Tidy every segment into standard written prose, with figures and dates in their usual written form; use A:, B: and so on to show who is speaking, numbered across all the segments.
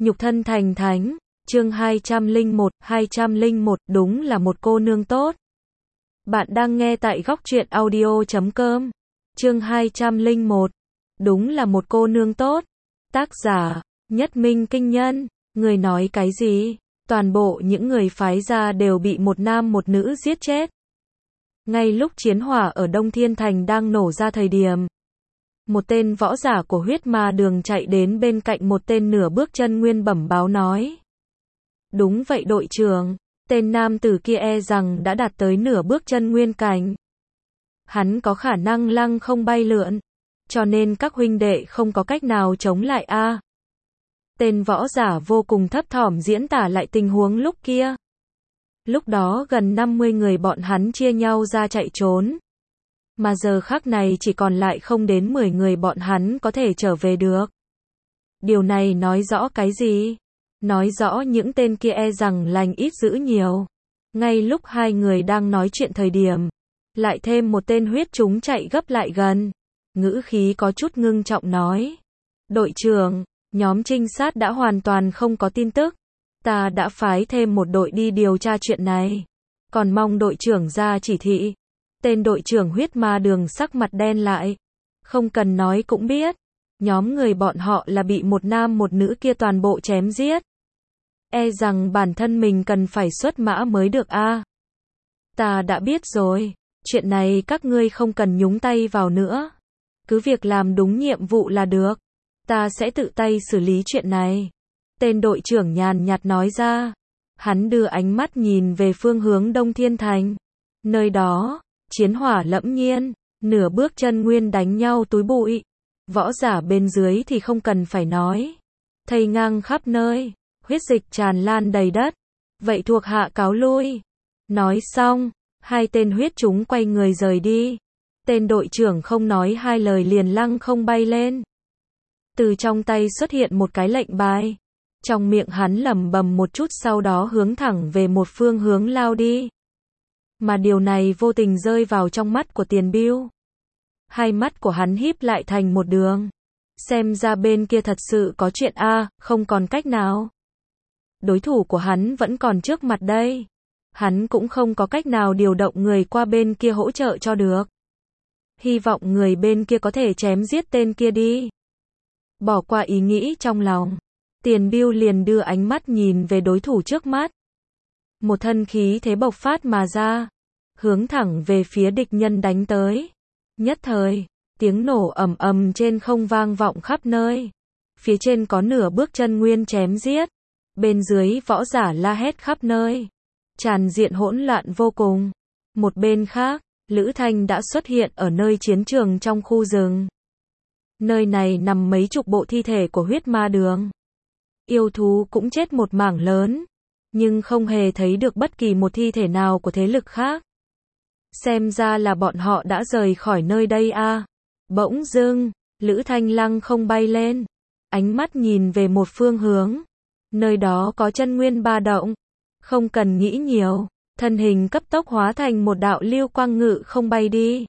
A: Nhục thân thành thánh, chương 201, đúng là một cô nương tốt. Bạn đang nghe tại góc truyện audio.com. Chương 201, đúng là một cô nương tốt. Tác giả, Nhất Minh Kinh Nhân. Người nói cái gì? Toàn bộ những người phái gia đều bị một nam một nữ giết chết. Ngay lúc chiến hỏa ở Đông Thiên Thành đang nổ ra thời điểm, một tên võ giả của huyết ma đường chạy đến bên cạnh một tên nửa bước chân nguyên bẩm báo nói. Đúng vậy đội trưởng, tên nam tử kia e rằng đã đạt tới nửa bước chân nguyên cảnh. Hắn có khả năng lăng không bay lượn, cho nên các huynh đệ không có cách nào chống lại a. Tên võ giả vô cùng thấp thỏm diễn tả lại tình huống lúc kia. Lúc đó gần 50 người bọn hắn chia nhau ra chạy trốn. Mà giờ khắc này chỉ còn lại không đến 10 người bọn hắn có thể trở về được. Điều này nói rõ cái gì? Nói rõ những tên kia e rằng lành ít dữ nhiều. Ngay lúc hai người đang nói chuyện thời điểm, lại thêm một tên huyết chúng chạy gấp lại gần. Ngữ khí có chút ngưng trọng nói. Đội trưởng, nhóm trinh sát đã hoàn toàn không có tin tức. Ta đã phái thêm một đội đi điều tra chuyện này. Còn mong đội trưởng ra chỉ thị. Tên đội trưởng huyết ma đường sắc mặt đen lại. Không cần nói cũng biết. Nhóm người bọn họ là bị một nam một nữ kia toàn bộ chém giết. E rằng bản thân mình cần phải xuất mã mới được a. Ta đã biết rồi. Chuyện này các ngươi không cần nhúng tay vào nữa. Cứ việc làm đúng nhiệm vụ là được. Ta sẽ tự tay xử lý chuyện này. Tên đội trưởng nhàn nhạt nói ra. Hắn đưa ánh mắt nhìn về phương hướng Đông Thiên Thành. Nơi đó, chiến hỏa lẫm nhiên, nửa bước chân nguyên đánh nhau túi bụi. Võ giả bên dưới thì không cần phải nói. Thây ngang khắp nơi, huyết dịch tràn lan đầy đất. Vậy thuộc hạ cáo lui. Nói xong, hai tên huyết chúng quay người rời đi. Tên đội trưởng không nói hai lời liền lăng không bay lên. Từ trong tay xuất hiện một cái lệnh bài. Trong miệng hắn lẩm bẩm một chút sau đó hướng thẳng về một phương hướng lao đi. Mà điều này vô tình rơi vào trong mắt của Tiền Bưu. Hai mắt của hắn híp lại thành một đường. Xem ra bên kia thật sự có chuyện a, không còn cách nào. Đối thủ của hắn vẫn còn trước mặt đây. Hắn cũng không có cách nào điều động người qua bên kia hỗ trợ cho được. Hy vọng người bên kia có thể chém giết tên kia đi. Bỏ qua ý nghĩ trong lòng. Tiền Bưu liền đưa ánh mắt nhìn về đối thủ trước mắt. Một thân khí thế bộc phát mà ra. Hướng thẳng về phía địch nhân đánh tới. Nhất thời, tiếng nổ ầm ầm trên không vang vọng khắp nơi. Phía trên có nửa bước chân nguyên chém giết. Bên dưới võ giả la hét khắp nơi. Tràn diện hỗn loạn vô cùng. Một bên khác, Lữ Thanh đã xuất hiện ở nơi chiến trường trong khu rừng. Nơi này nằm mấy chục bộ thi thể của huyết ma đường. Yêu thú cũng chết một mảng lớn. Nhưng không hề thấy được bất kỳ một thi thể nào của thế lực khác. Xem ra là bọn họ đã rời khỏi nơi đây a. Bỗng dưng, Lữ Thanh lăng không bay lên. Ánh mắt nhìn về một phương hướng. Nơi đó có chân nguyên ba động. Không cần nghĩ nhiều. Thân hình cấp tốc hóa thành một đạo lưu quang ngự không bay đi.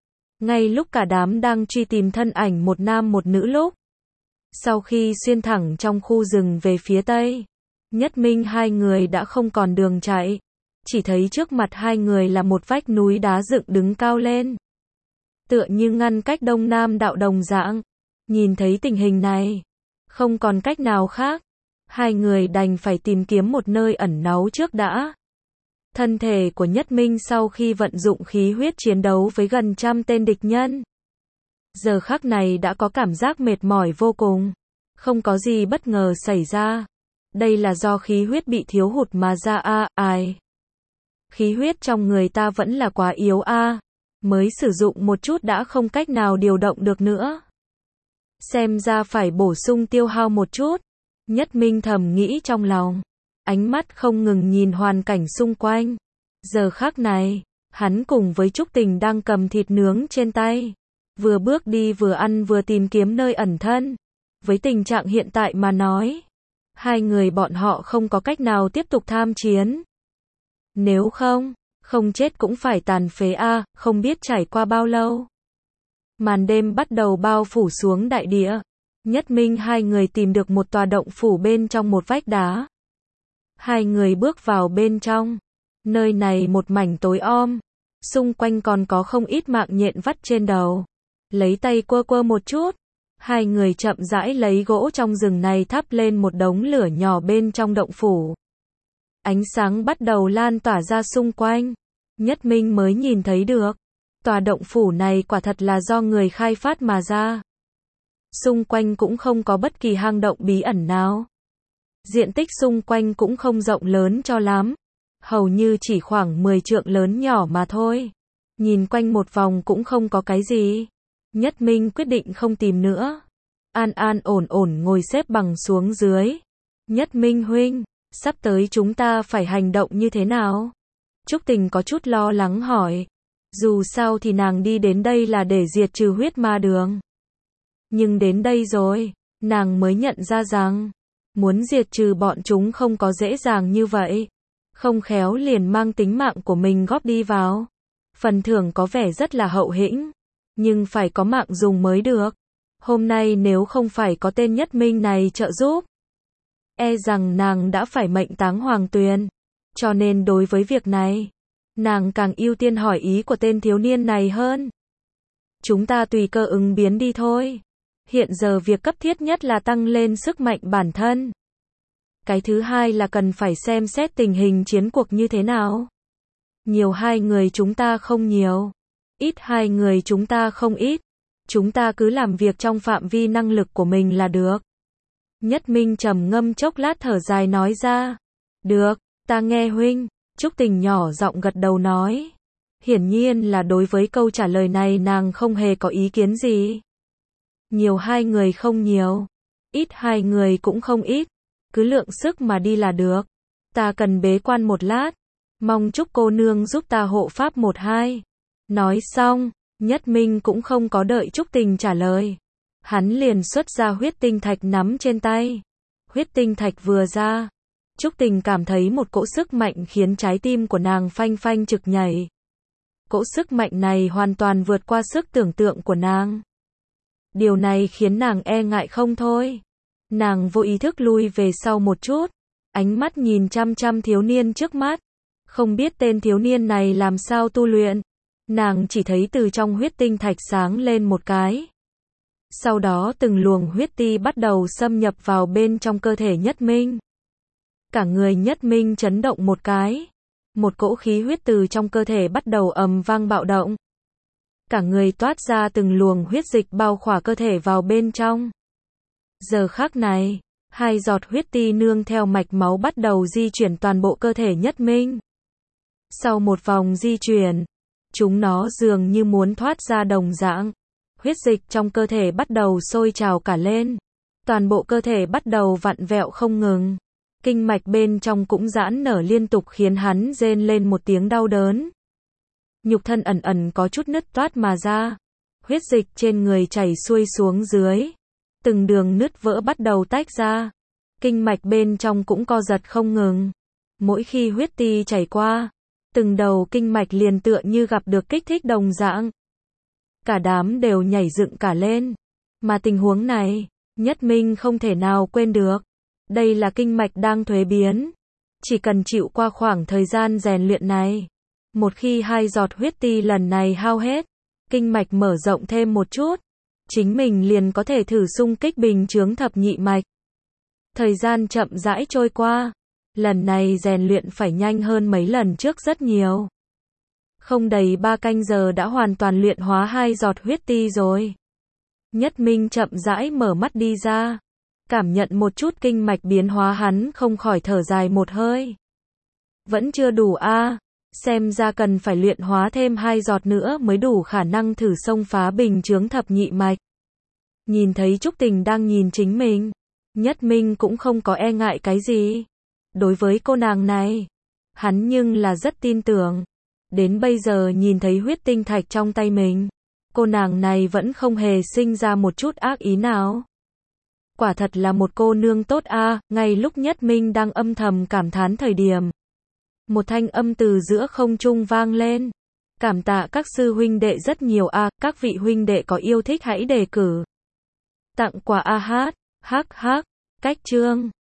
A: Ngay lúc cả đám đang truy tìm thân ảnh một nam một nữ lúc. Sau khi xuyên thẳng trong khu rừng về phía tây. Nhất Minh hai người đã không còn đường chạy. Chỉ thấy trước mặt hai người là một vách núi đá dựng đứng cao lên. Tựa như ngăn cách đông nam đạo đồng dạng. Nhìn thấy tình hình này. Không còn cách nào khác. Hai người đành phải tìm kiếm một nơi ẩn náu trước đã. Thân thể của Nhất Minh sau khi vận dụng khí huyết chiến đấu với gần 100 tên địch nhân. Giờ khắc này đã có cảm giác mệt mỏi vô cùng. Không có gì bất ngờ xảy ra. Đây là do khí huyết bị thiếu hụt mà ra ai. Khí huyết trong người ta vẫn là quá yếu mới sử dụng một chút đã không cách nào điều động được nữa. Xem ra phải bổ sung tiêu hao một chút. Nhất Minh thầm nghĩ trong lòng. Ánh mắt không ngừng nhìn hoàn cảnh xung quanh. Giờ khắc này, hắn cùng với Trúc Tình đang cầm thịt nướng trên tay. Vừa bước đi vừa ăn vừa tìm kiếm nơi ẩn thân. Với tình trạng hiện tại mà nói, hai người bọn họ không có cách nào tiếp tục tham chiến. Nếu không chết cũng phải tàn phế không biết trải qua bao lâu. Màn đêm bắt đầu bao phủ xuống đại địa. Nhất Minh hai người tìm được một tòa động phủ bên trong một vách đá. Hai người bước vào bên trong. Nơi này một mảnh tối om. Xung quanh còn có không ít mạng nhện vắt trên đầu. Lấy tay quơ quơ một chút. Hai người chậm rãi lấy gỗ trong rừng này thắp lên một đống lửa nhỏ bên trong động phủ. Ánh sáng bắt đầu lan tỏa ra xung quanh. Nhất Minh mới nhìn thấy được. Tòa động phủ này quả thật là do người khai phát mà ra. Xung quanh cũng không có bất kỳ hang động bí ẩn nào. Diện tích xung quanh cũng không rộng lớn cho lắm. Hầu như chỉ khoảng 10 trượng lớn nhỏ mà thôi. Nhìn quanh một vòng cũng không có cái gì. Nhất Minh quyết định không tìm nữa. An an ổn ổn ngồi xếp bằng xuống dưới. Nhất Minh huynh, sắp tới chúng ta phải hành động như thế nào? Trúc Tình có chút lo lắng hỏi. Dù sao thì nàng đi đến đây là để diệt trừ huyết ma đường. Nhưng đến đây rồi, nàng mới nhận ra rằng, muốn diệt trừ bọn chúng không có dễ dàng như vậy. Không khéo liền mang tính mạng của mình góp đi vào. Phần thưởng có vẻ rất là hậu hĩnh, nhưng phải có mạng dùng mới được. Hôm nay nếu không phải có tên Nhất Minh này trợ giúp, e rằng nàng đã phải mệnh táng Hoàng Tuyền. Cho nên đối với việc này, nàng càng ưu tiên hỏi ý của tên thiếu niên này hơn. Chúng ta tùy cơ ứng biến đi thôi. Hiện giờ việc cấp thiết nhất là tăng lên sức mạnh bản thân. Cái thứ hai là cần phải xem xét tình hình chiến cuộc như thế nào. Nhiều hai người chúng ta không nhiều. Ít hai người chúng ta không ít. Chúng ta cứ làm việc trong phạm vi năng lực của mình là được. Nhất Minh trầm ngâm chốc lát thở dài nói ra. Được, ta nghe huynh. Trúc Tình nhỏ giọng gật đầu nói. Hiển nhiên là đối với câu trả lời này nàng không hề có ý kiến gì. Nhiều hai người không nhiều. Ít hai người cũng không ít. Cứ lượng sức mà đi là được. Ta cần bế quan một lát. Mong Trúc cô nương giúp ta hộ pháp một hai. Nói xong, Nhất Minh cũng không có đợi Trúc Tình trả lời. Hắn liền xuất ra huyết tinh thạch nắm trên tay. Huyết tinh thạch vừa ra, Trúc Tình cảm thấy một cỗ sức mạnh khiến trái tim của nàng phanh phanh trực nhảy. Cỗ sức mạnh này hoàn toàn vượt qua sức tưởng tượng của nàng. Điều này khiến nàng e ngại không thôi. Nàng vô ý thức lui về sau một chút, ánh mắt nhìn chăm chăm thiếu niên trước mắt. Không biết tên thiếu niên này làm sao tu luyện. Nàng chỉ thấy từ trong huyết tinh thạch sáng lên một cái. Sau đó từng luồng huyết ti bắt đầu xâm nhập vào bên trong cơ thể Nhất Minh. Cả người Nhất Minh chấn động một cái. Một cỗ khí huyết từ trong cơ thể bắt đầu ầm vang bạo động. Cả người toát ra từng luồng huyết dịch bao khỏa cơ thể vào bên trong. Giờ khắc này, hai giọt huyết ti nương theo mạch máu bắt đầu di chuyển toàn bộ cơ thể Nhất Minh. Sau một vòng di chuyển, chúng nó dường như muốn thoát ra đồng dạng. Huyết dịch trong cơ thể bắt đầu sôi trào cả lên. Toàn bộ cơ thể bắt đầu vặn vẹo không ngừng. Kinh mạch bên trong cũng giãn nở liên tục khiến hắn rên lên một tiếng đau đớn. Nhục thân ẩn ẩn có chút nứt toát mà ra. Huyết dịch trên người chảy xuôi xuống dưới. Từng đường nứt vỡ bắt đầu tách ra. Kinh mạch bên trong cũng co giật không ngừng. Mỗi khi huyết ti chảy qua, từng đầu kinh mạch liền tựa như gặp được kích thích đồng dạng. Cả đám đều nhảy dựng cả lên. Mà tình huống này, Nhất Minh không thể nào quên được. Đây là kinh mạch đang thuế biến. Chỉ cần chịu qua khoảng thời gian rèn luyện này. Một khi hai giọt huyết ti lần này hao hết, kinh mạch mở rộng thêm một chút, chính mình liền có thể thử xung kích bình chướng thập nhị mạch. Thời gian chậm rãi trôi qua. Lần này rèn luyện phải nhanh hơn mấy lần trước rất nhiều. Không đầy 3 canh giờ đã hoàn toàn luyện hóa hai giọt huyết ti rồi. Nhất Minh chậm rãi mở mắt đi ra. Cảm nhận một chút kinh mạch biến hóa hắn không khỏi thở dài một hơi. Vẫn chưa đủ a, xem ra cần phải luyện hóa thêm 2 giọt nữa mới đủ khả năng thử xông phá bình chướng thập nhị mạch. Nhìn thấy Trúc Tình đang nhìn chính mình, Nhất Minh cũng không có e ngại cái gì. Đối với cô nàng này, hắn nhưng là rất tin tưởng. Đến bây giờ nhìn thấy huyết tinh thạch trong tay mình, cô nàng này vẫn không hề sinh ra một chút ác ý nào. Quả thật là một cô nương tốt a. Ngay lúc Nhất Minh đang âm thầm cảm thán thời điểm, một thanh âm từ giữa không trung vang lên. Cảm tạ các sư huynh đệ rất nhiều a, các vị huynh đệ có yêu thích hãy đề cử. Tặng quà a hát, hắc hắc, cách chương.